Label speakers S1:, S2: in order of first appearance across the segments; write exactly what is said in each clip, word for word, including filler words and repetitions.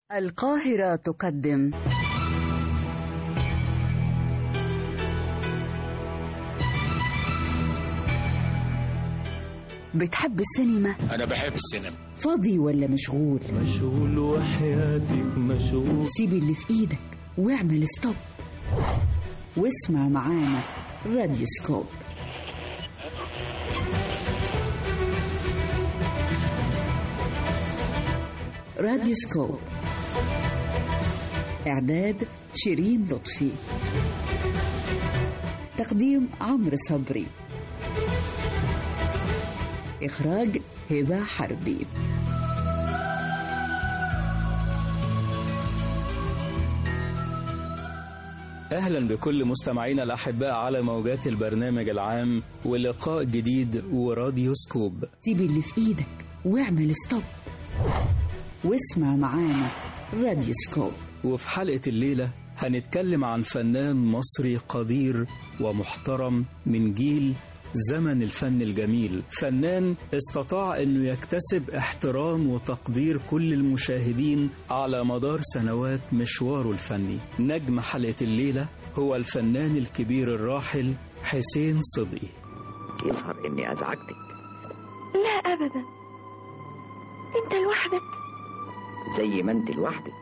S1: القاهرة تقدم بتحب السينما؟
S2: أنا بحب السينما.
S1: فاضي ولا مشغول؟
S3: مشغول وحياتك مشغول.
S1: سيب اللي في إيدك واعمل ستوب واسمع معانا راديو سكوب. راديو سكوب، إعداد شيرين لطفي، تقديم عمرو صبري، إخراج هبة حربي.
S4: أهلا بكل مستمعينا الأحباء على موجات البرنامج العام ولقاء جديد وراديو سكوب.
S1: سيب اللي في إيدك واعمل ستوب واسمع معانا راديو سكوب.
S4: وفي حلقة الليلة هنتكلم عن فنان مصري قدير ومحترم من جيل زمن الفن الجميل، فنان استطاع أنه يكتسب احترام وتقدير كل المشاهدين على مدار سنوات مشواره الفني. نجم حلقة الليلة هو الفنان الكبير الراحل حسين صدقي.
S5: يظهر أني أزعجتك.
S6: لا أبدا، أنت لوحدك.
S5: زي ما أنت لوحدك.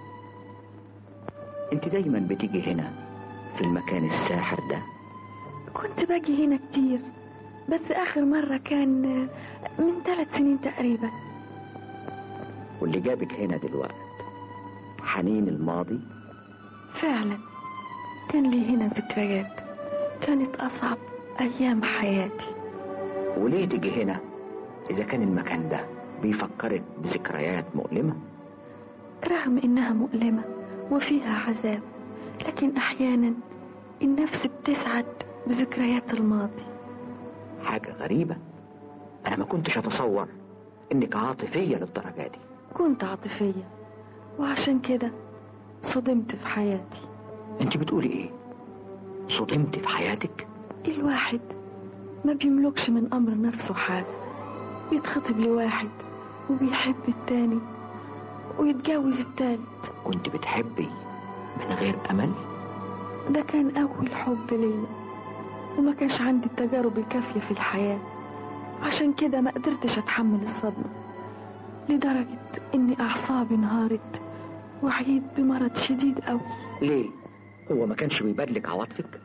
S5: أنت دايما بتيجي هنا في المكان الساحر ده.
S6: كنت باجي هنا كتير، بس آخر مرة كان من ثلاث سنين تقريبا.
S5: واللي جابك هنا دلوقتي حنين الماضي؟
S6: فعلا كان لي هنا ذكريات كانت أصعب أيام حياتي.
S5: وليه تيجي هنا إذا كان المكان ده بيفكرك بذكريات مؤلمة؟
S6: رغم إنها مؤلمة وفيها عذاب، لكن أحيانا النفس بتسعد بذكريات الماضي.
S5: حاجة غريبة، أنا ما كنتش أتصور إنك عاطفية للدرجة دي.
S6: كنت عاطفية، وعشان كده صدمت في حياتي.
S5: أنت بتقولي إيه؟ صدمت في حياتك؟
S6: الواحد ما بيملكش من أمر نفسه حاجة، بيتخطب لواحد وبيحب التاني ويتجوز التالت.
S5: كنت بتحبي من غير أمل؟
S6: ده كان أول حب ليا، وما كانش عندي التجارب الكافية في الحياة، عشان كده ما قدرتش أتحمل الصدمة، لدرجة إني أعصابي انهارت وعيت بمرض شديد أوي.
S5: ليه؟ هو ما كانش بيبادلك عواطفك؟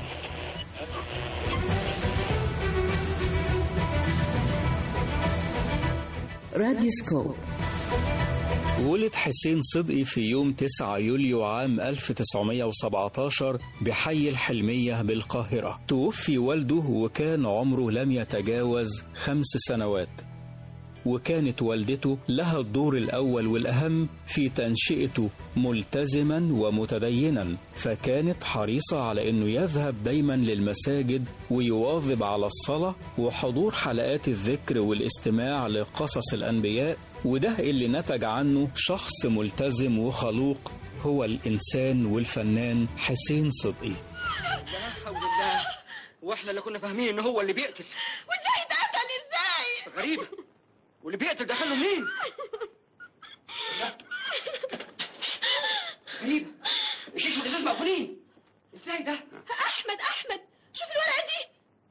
S1: راديو سكوب.
S4: ولد حسين صدقي في يوم تسعة يوليو عام ألف وتسعمائة وسبعة عشر بحي الحلمية بالقاهرة. توفي والده وكان عمره لم يتجاوز خمس سنوات، وكانت والدته لها الدور الأول والأهم في تنشئته ملتزما ومتدينا، فكانت حريصة على أنه يذهب دايما للمساجد ويواظب على الصلاة وحضور حلقات الذكر والاستماع لقصص الأنبياء، وده اللي نتج عنه شخص ملتزم وخلوق هو الإنسان والفنان حسين صدقي.
S7: لا حول الله، واحنا اللي كنا فاهمين ان هو اللي بيقتل.
S8: وازاي اتقتل ازاي؟
S7: غريبة، واللي بيقتل دخله مين؟ غريبة، الشيش والازاز مقفولين. ازاي ده؟
S8: احمد احمد شوف الورقة دي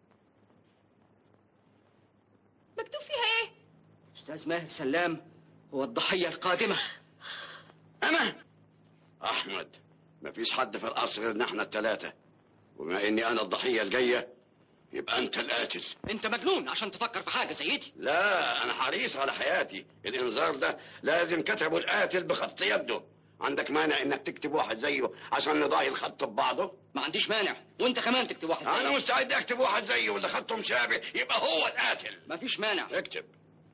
S8: مكتوب فيها ايه؟
S7: استاذ ماهر سلام هو الضحية القادمة.
S2: أنا أحمد، مفيش حد في القصر غيرنا احنا الثلاثة، وبما إني أنا الضحية الجاية يبقى أنت القاتل.
S7: أنت مجنون عشان تفكر في حاجة زي دي.
S2: لا، أنا حريص على حياتي. الإنذار ده لازم كتبه القاتل بخط يده. عندك مانع إنك تكتب واحد زيه عشان نضاهي الخط ببعضه؟
S7: ما عنديش مانع، وأنت كمان تكتب واحد زيه.
S2: أنا مستعد أكتب واحد زيه واللي خطه مشابه يبقى هو القاتل.
S7: مفيش مانع،
S2: اكتب.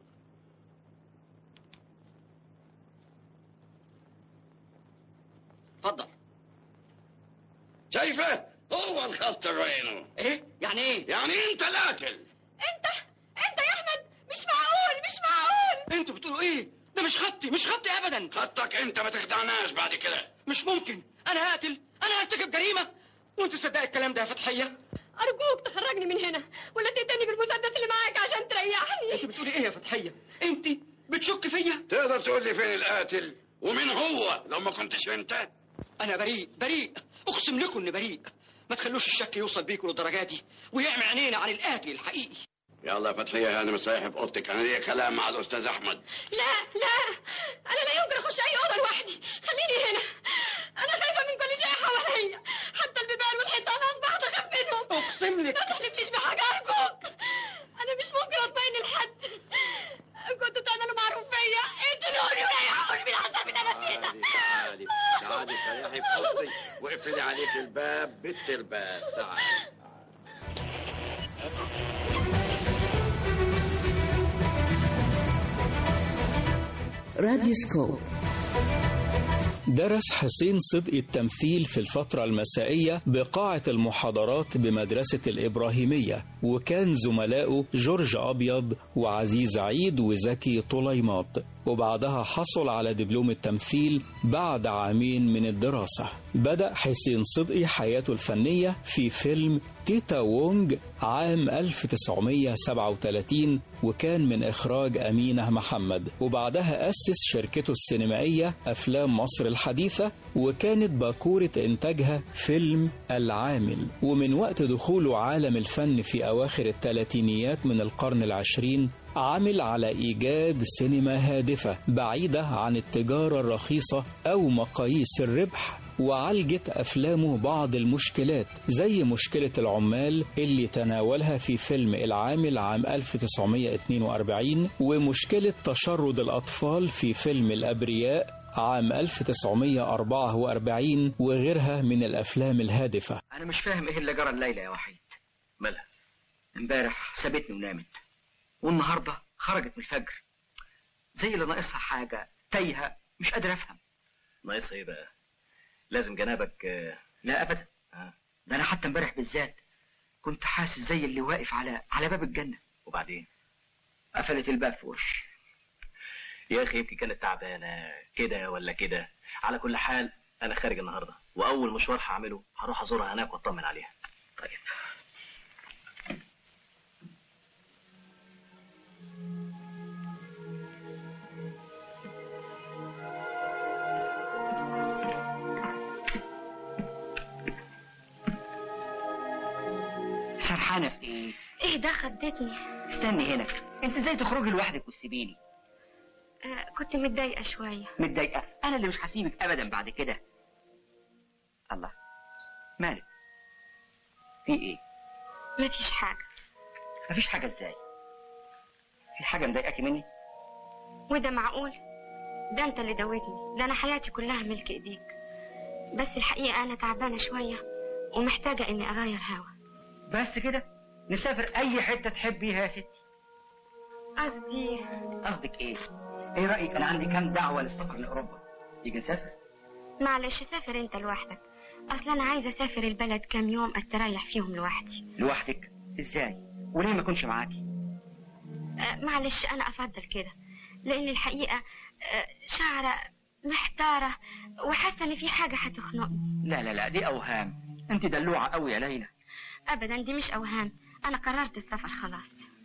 S7: اتفضل.
S2: شايفه؟ هو الخط بعينه.
S7: ايه؟ يعني ايه؟
S2: يعني انت القاتل.
S8: انت انت يا احمد، مش معقول مش معقول.
S7: انتوا بتقولوا ايه؟ ده مش خطي، مش خطي ابدا.
S2: خطك انت، ما تخدعناش بعد كده.
S7: مش ممكن، انا قاتل، انا هرتكب جريمه، وانت تصدق الكلام ده يا فتحيه؟
S8: ارجوك تخرجني من هنا ولا تقتلني بالمسدس اللي معاك عشان تريحني.
S7: انت بتقولي ايه يا فتحيه؟ انت بتشك فيا؟
S2: تقدر تقول لي فين القاتل؟ ومين هو لو ما كنتش انت؟
S7: انا بريء بريء، اقسم لكم اني بريء. ما تخلوش الشك يوصل بيكم للدرجه دي ويعمي عينينا عن القاتل الحقيقي.
S2: يلا يا فتحيه، انا مسايح اوضتك، انا ليا كلام مع الاستاذ احمد.
S8: لا لا، انا لا يمكن اخش اي اوضه لوحدي، خليني هنا. انا خايفه من كل شيء حواليا، حتى البيبان والحيطان اصبحت اخاف منهم.
S7: اقسم لك
S8: ما تحلفنيش بحاجه ارجوك، انا مش ممكن اطمئن لحد. كنتوا تعملوا معروف فيا، اقتلوني وريحوني من العذاب اللي انا فيه ده.
S2: تعالي تعالي سيحي في اوضتي واقفلي عليك الباب بالترباس. تعالي.
S1: راديوسكوب.
S4: درس حسين صدقي التمثيل في الفترة المسائية بقاعة المحاضرات بمدرسة الإبراهيمية، وكان زملاؤه جورج أبيض وعزيز عيد وزكي طليمات، وبعدها حصل على دبلوم التمثيل بعد عامين من الدراسة. بدأ حسين صدقي حياته الفنية في فيلم تيتا وونج عام ألف وتسعمائة وسبعة وثلاثين، وكان من إخراج أمينة محمد، وبعدها أسس شركته السينمائية أفلام مصر الحديثة، وكانت باكورة إنتاجها فيلم العامل. ومن وقت دخوله عالم الفن في أواخر الثلاثينيات من القرن العشرين عمل على إيجاد سينما هادفة بعيدة عن التجارة الرخيصة أو مقاييس الربح، وعالجت أفلامه بعض المشكلات زي مشكلة العمال اللي تناولها في فيلم العامل عام ألف وتسعمائة واثنين وأربعين، ومشكلة تشرد الأطفال في فيلم الأبرياء عام ألف وتسعمائة وأربعة وأربعين، وغيرها من الأفلام الهادفة.
S5: أنا مش فاهم إيه اللي جرى الليلة يا وحيد.
S7: مالها؟
S5: امبارح سابتني ونامت، والنهاردة خرجت من الفجر زي اللي ناقصها حاجة، تايهة مش قادر أفهم.
S7: ناقصها إيه بقى؟ لازم جنابك؟
S5: لا أبدا. آه. ده أنا حتى امبارح بالذات كنت حاسس زي اللي واقف على على باب الجنة.
S7: وبعدين؟
S5: قفلت الباب في وشي.
S7: يا أخي يمكن كانت تعبانة كده ولا كده. على كل حال أنا خارج النهاردة، وأول مشوار هعمله هروح أزورها هناك وأطمن عليها.
S5: طيب. سرحانة في ايه؟
S8: ايه ده خدتني؟
S5: استني هنا، انت ازاي تخرجي لوحدك وتسيبيني؟
S8: آه كنت متضايقة شوية.
S5: متضايقة؟ انا اللي مش هسيبك ابدا بعد كده. الله، مالك؟ في ايه؟
S8: مفيش حاجة.
S5: مفيش حاجة ازاي؟ في حاجة مضايقاكي مني؟
S8: وده معقول؟ ده انت اللي دوتني، ده انا حياتي كلها ملك ايديك. بس الحقيقة انا تعبانة شوية ومحتاجة اني اغير هوا.
S5: بس كده؟ نسافر اي حتة تحبيها يا ستي.
S8: قصدي
S5: قصدك ايه؟ ايه رأيك انا عندي كام دعوة للسفر لاوروبا؟ تيجي نسافر؟
S8: معلش سافر انت لوحدك، اصلا انا عايزة اسافر البلد كام يوم استريح فيهم لوحدي.
S5: لوحدك؟ ازاي؟ وليه ما اكونش معاكي؟
S8: آه معلش انا افضل كده، لان الحقيقة آه شعرة محتارة وحاسة ان في حاجة هتخنقني.
S5: لا لا لا، دي اوهام، انت دلوعة قوي يا ليلى.
S8: ابدا دي مش اوهام، انا قررت السفر خلاص.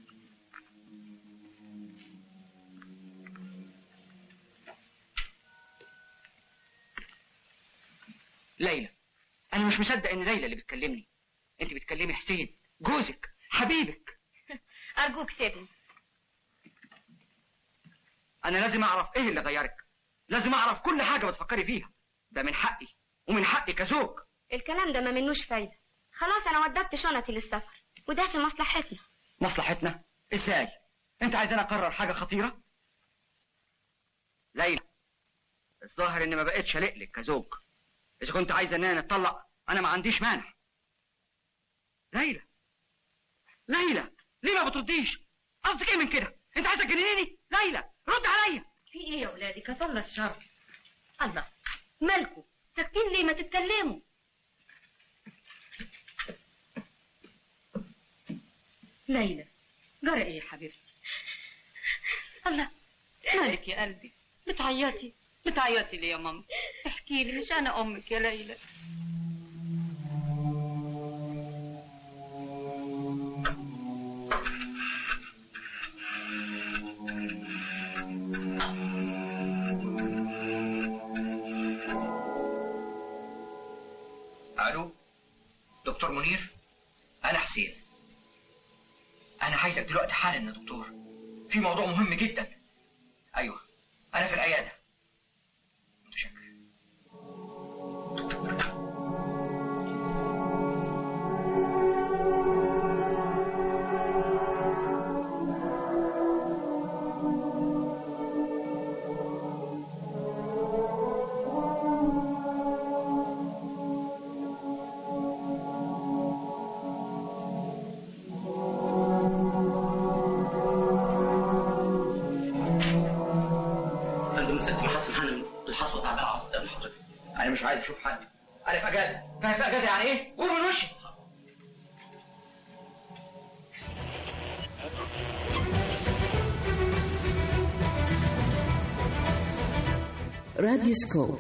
S5: ليلى، انا مش مصدق ان ليلى اللي بتكلمني. انت بتكلمي حسين جوزك حبيبك.
S8: ارجوك سيبني.
S5: انا لازم اعرف ايه اللي غيرك، لازم اعرف كل حاجة بتفكري فيها. ده من حقي ومن حقي كزوج.
S8: الكلام ده ما منوش فايدة، خلاص انا ودبت شنطي للسفر وده في مصلحتنا.
S5: مصلحتنا؟ ازاي؟ انت عايزاني اقرر حاجة خطيرة؟ ليلى، الظاهر اني ما بقتش لك كزوج. اذا كنت عايزه اننا نتطلق انا ما عنديش مانع. ليلى، ليلى، ليه ما بترديش؟ قصدك ايه من كده؟ انت عايزه تجننيني؟ ليلى رد عليا.
S8: في ايه يا ولادي؟ كفر الشر. الله، مالكوا ساكتين ليه؟ ما تتكلموا.
S9: ليلى، جرى ايه يا حبيبتي؟
S8: الله،
S9: مالك يا قلبي؟ بتعيطي؟ بتعيطي ليه يا ماما؟ احكي لي، مش انا امك يا ليلى.
S5: الو دكتور منير، انا حسين. انا عايزك دلوقتي حالا يا دكتور، في موضوع مهم جدا. ايوه انا في العياده. متشكر. انا مش عايز اشوف حد، انا في اجازه. فاهم في اجازه يعني ايه؟ قول من وشي.
S1: راديوسكوب،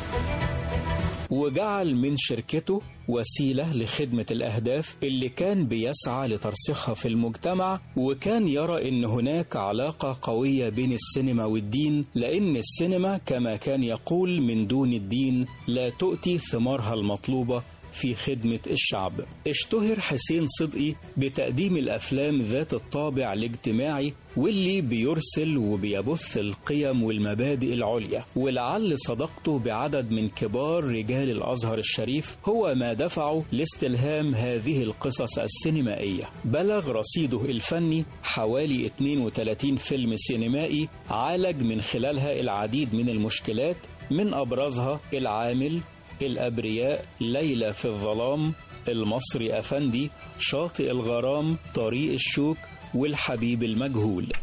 S4: وجعل من شركته وسيلة لخدمة الأهداف اللي كان بيسعى لترسيخها في المجتمع، وكان يرى إن هناك علاقة قوية بين السينما والدين، لأن السينما كما كان يقول من دون الدين لا تؤتي ثمارها المطلوبة في خدمة الشعب. اشتهر حسين صدقي بتقديم الأفلام ذات الطابع الاجتماعي واللي بيرسل وبيبث القيم والمبادئ العليا، ولعل صداقته بعدد من كبار رجال الأزهر الشريف هو ما دفعه لاستلهام هذه القصص السينمائية. بلغ رصيده الفني حوالي اثنين وثلاثين فيلم سينمائي عالج من خلالها العديد من المشكلات، من أبرزها العامل، الأبرياء، ليلى في الظلام، المصري أفندي، شاطئ الغرام، طريق الشوك، والحبيب المجهول.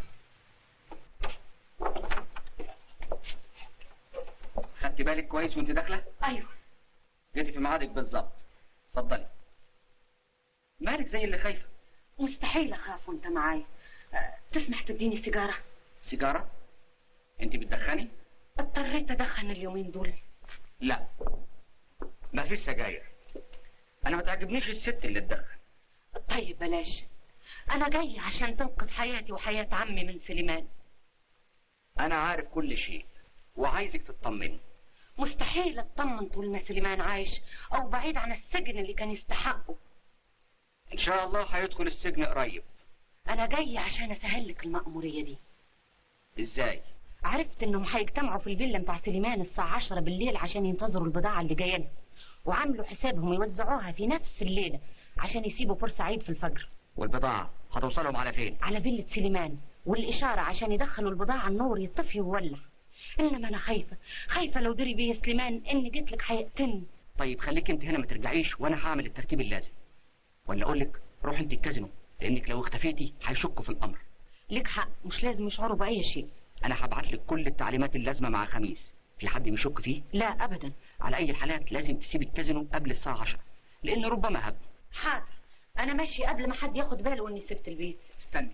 S5: خدت بالك كويس وانت داخله؟
S9: ايوه.
S5: جيتي في ميعادك بالظبط. اتفضلي. مالك زي اللي خايفه؟
S9: مستحيل اخاف وانت معايا. أه، تسمح تديني سيجاره؟
S5: سيجاره؟ انت بتدخني؟
S9: اضطريت ادخن اليومين دول.
S5: لا ما فيش سجاير. انا ما تعجبنيش الست اللي تدخن.
S9: طيب بلاش. انا جاي عشان تنقذ حياتي وحياة عمي من سليمان.
S5: انا عارف كل شيء وعايزك تطمني.
S9: مستحيل اطمن طول ما سليمان عايش او بعيد عن السجن اللي كان يستحقه.
S5: ان شاء الله هيدخل السجن قريب.
S9: انا جاي عشان اسهلك المأمورية دي.
S5: ازاي؟
S9: عرفت انهم هيجتمعوا في الفيلا بتاع سليمان الساعة عشرة بالليل عشان ينتظروا البضاعة اللي جايه لهم، وعملوا حسابهم يوزعوها في نفس الليلة عشان يسيبوا فرصة عيد في الفجر.
S5: والبضاعة هتوصلهم على فين؟
S9: على فيلة سليمان، والإشارة عشان يدخلوا البضاعة النور يطفي ويولع. إنما أنا خايفة خايفة لو دري بيه سليمان إني جيت لك هيقتلني.
S5: طيب خليك أنت هنا ما ترجعيش وأنا هعمل الترتيب اللازم. ولا أقول لك روح أنت الكازينو، لأنك لو اختفيتي هيشكوا في الأمر.
S9: لك حق، مش لازم يشعروا بأي شيء.
S5: أنا هبعت لك كل التعليمات اللازمة مع خميس. في حد بيشك فيه؟
S9: لا أبدا.
S5: على أي الحالات لازم تسيب الكازينو قبل الساعة عشرة، لأن ربما هب.
S9: حاضر، أنا ماشي قبل ما حد ياخد باله إني سبت البيت.
S5: استني.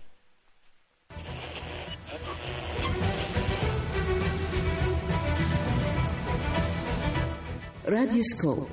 S1: راديوسكوب.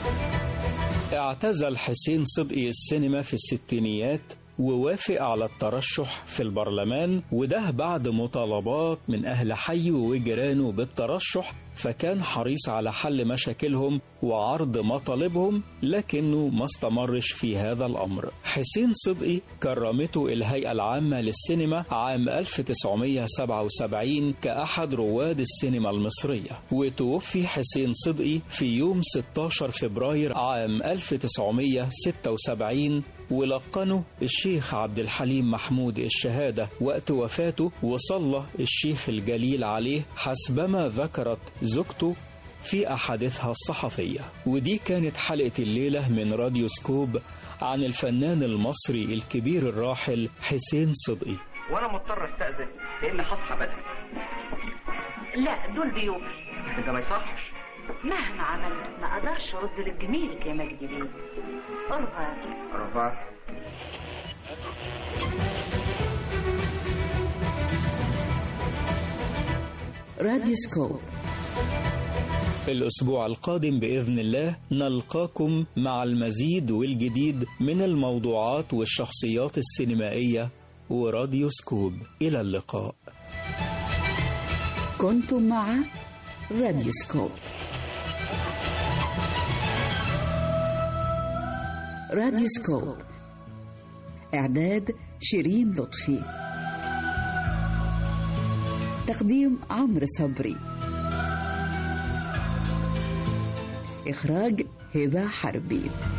S4: اعتزل حسين صدقي السينما في الستينيات ووافق على الترشح في البرلمان، وده بعد مطالبات من أهل حي وجيرانه بالترشح، فكان حريص على حل مشاكلهم وعرض مطالبهم، لكنه ما استمرش في هذا الأمر. حسين صدقي كرمته الهيئة العامة للسينما عام ألف وتسعمائة وسبعة وسبعين كأحد رواد السينما المصرية، وتوفي حسين صدقي في يوم ستة عشر فبراير عام ألف وتسعمائة وستة وسبعين، ولقنه الشيخ عبد الحليم محمود الشهادة وقت وفاته، وصلى الشيخ الجليل عليه حسبما ذكرت زوجته في أحاديثها الصحفية. ودي كانت حلقة الليلة من راديوسكوب عن الفنان المصري الكبير الراحل حسين صدقي.
S5: وأنا مضطر استأذن لأن هصحى بدري.
S9: لا دول ضيوف.
S5: أنت ما يصحش.
S9: مهما عملت ما أقدرش أرد لك جميلك يا مجدي بيه. أرفع
S5: أرفع.
S1: راديوسكوب.
S4: الأسبوع القادم بإذن الله نلقاكم مع المزيد والجديد من الموضوعات والشخصيات السينمائية وراديوسكوب. إلى اللقاء.
S1: كنتم مع راديوسكوب. راديوسكوب. إعداد شيرين لطفي. تقديم عمرو صبري. إخراج هبة حربي.